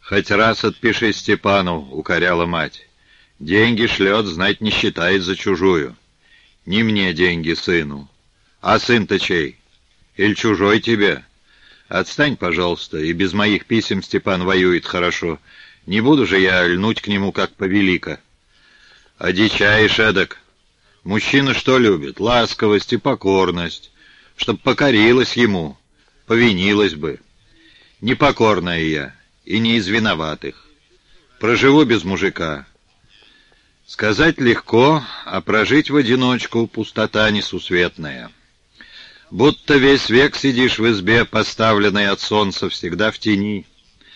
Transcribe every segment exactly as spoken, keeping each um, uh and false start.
«Хоть раз отпиши Степану», — укоряла мать. «Деньги шлет, знать не считает за чужую. Не мне деньги, сыну. А сын-то чей? Или чужой тебе? Отстань, пожалуйста, и без моих писем Степан воюет хорошо. Не буду же я льнуть к нему, как повелика. Одичаешь эдак. Мужчина что любит? Ласковость и покорность. Чтоб покорилась ему, повинилась бы. Непокорная я, и не из виноватых. Проживу без мужика. Сказать легко, а прожить в одиночку пустота несусветная. Будто весь век сидишь в избе, поставленной от солнца, всегда в тени.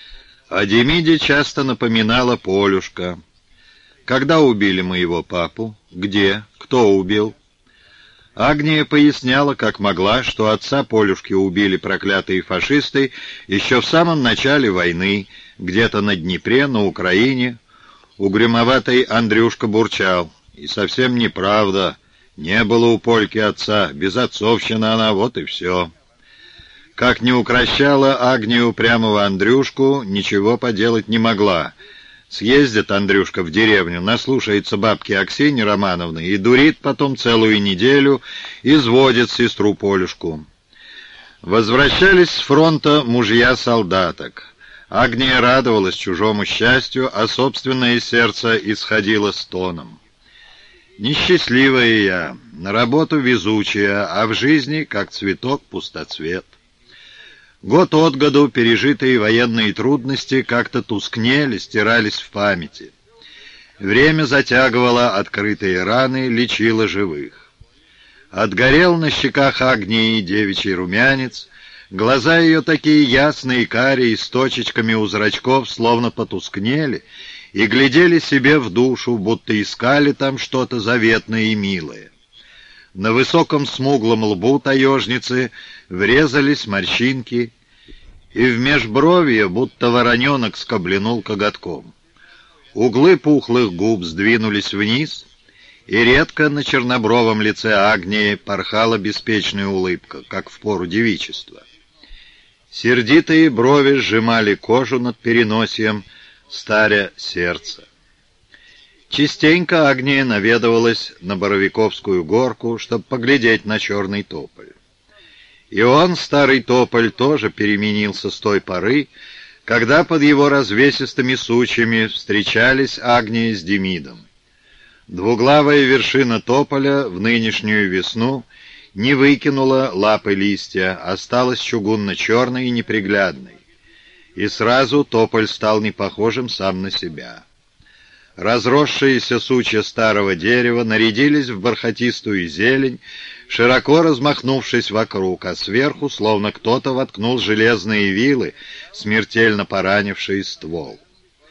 О Демиде часто напоминала Полюшка. Когда убили моего папу? Где? Кто убил? Агния поясняла, как могла, что отца Полюшки убили проклятые фашисты еще в самом начале войны, где-то на Днепре, на Украине. Угрюмоватый Андрюшка бурчал. И совсем неправда. Не было у Польки отца, безотцовщина она, вот и все. Как не укрощала Агния упрямого Андрюшку, ничего поделать не могла. Съездит Андрюшка в деревню, наслушается бабки Аксиньи Романовны и дурит потом целую неделю, изводит сестру Полюшку. Возвращались с фронта мужья солдаток. Агния радовалась чужому счастью, а собственное сердце исходило стоном. «Несчастливая я, на работу везучая, а в жизни, как цветок, пустоцвет». Год от году пережитые военные трудности как-то тускнели, стирались в памяти. Время затягивало открытые раны, лечило живых. Отгорел на щеках Агнии девичий румянец, глаза ее такие ясные, карие, с точечками у зрачков, словно потускнели, и глядели себе в душу, будто искали там что-то заветное и милое. На высоком смуглом лбу таежницы врезались морщинки, и в межбровье будто вороненок скобленул коготком. Углы пухлых губ сдвинулись вниз, и редко на чернобровом лице Агнии порхала беспечная улыбка, как в пору девичества. Сердитые брови сжимали кожу над переносием, старя сердце. Частенько Агния наведывалась на Боровиковскую горку, чтобы поглядеть на черный тополь. И он, старый тополь, тоже переменился с той поры, когда под его развесистыми сучьями встречались Агния с Демидом. Двуглавая вершина тополя в нынешнюю весну не выкинула лапы листья, осталась чугунно-черной и неприглядной. И сразу тополь стал непохожим сам на себя. Разросшиеся сучья старого дерева нарядились в бархатистую зелень, широко размахнувшись вокруг, а сверху словно кто-то воткнул железные вилы, смертельно поранившие ствол.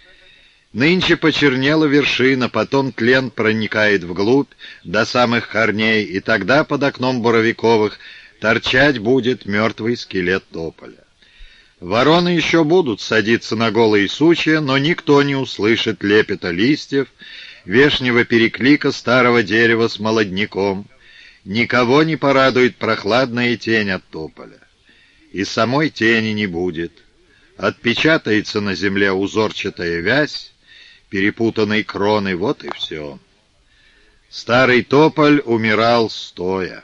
Нынче почернела вершина, потом тлен проникает вглубь до самых корней, и тогда под окном Боровиковых торчать будет мертвый скелет тополя. Вороны еще будут садиться на голые сучья, но никто не услышит лепета листьев, вешнего переклика старого дерева с молодняком. Никого не порадует прохладная тень от тополя. И самой тени не будет. Отпечатается на земле узорчатая вязь, перепутанной кроной, вот и все. Старый тополь умирал стоя.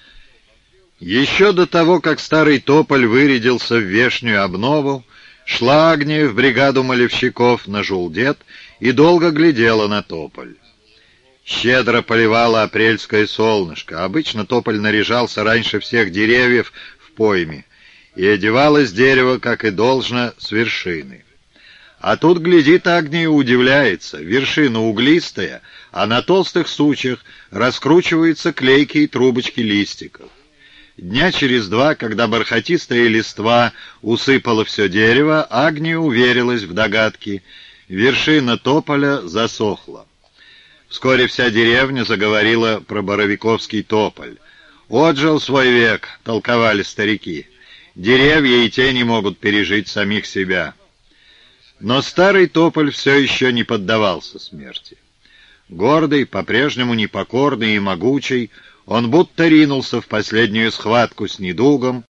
Еще до того, как старый тополь вырядился в вешнюю обнову, шла Агния в бригаду малевщиков на Жулдет и долго глядела на тополь. Щедро поливало апрельское солнышко. Обычно тополь наряжался раньше всех деревьев в пойме, и одевалось дерево, как и должно, с вершины. А тут глядит Агния и удивляется. Вершина углистая, а на толстых сучьях раскручиваются клейкие трубочки листиков. Дня через два, когда бархатистая листва усыпала все дерево, Агния уверилась в догадке. Вершина тополя засохла. Вскоре вся деревня заговорила про Боровиковский тополь. «Отжил свой век», — толковали старики. «Деревья и те не могут пережить самих себя». Но старый тополь все еще не поддавался смерти. Гордый, по-прежнему непокорный и могучий, он будто ринулся в последнюю схватку с недугом,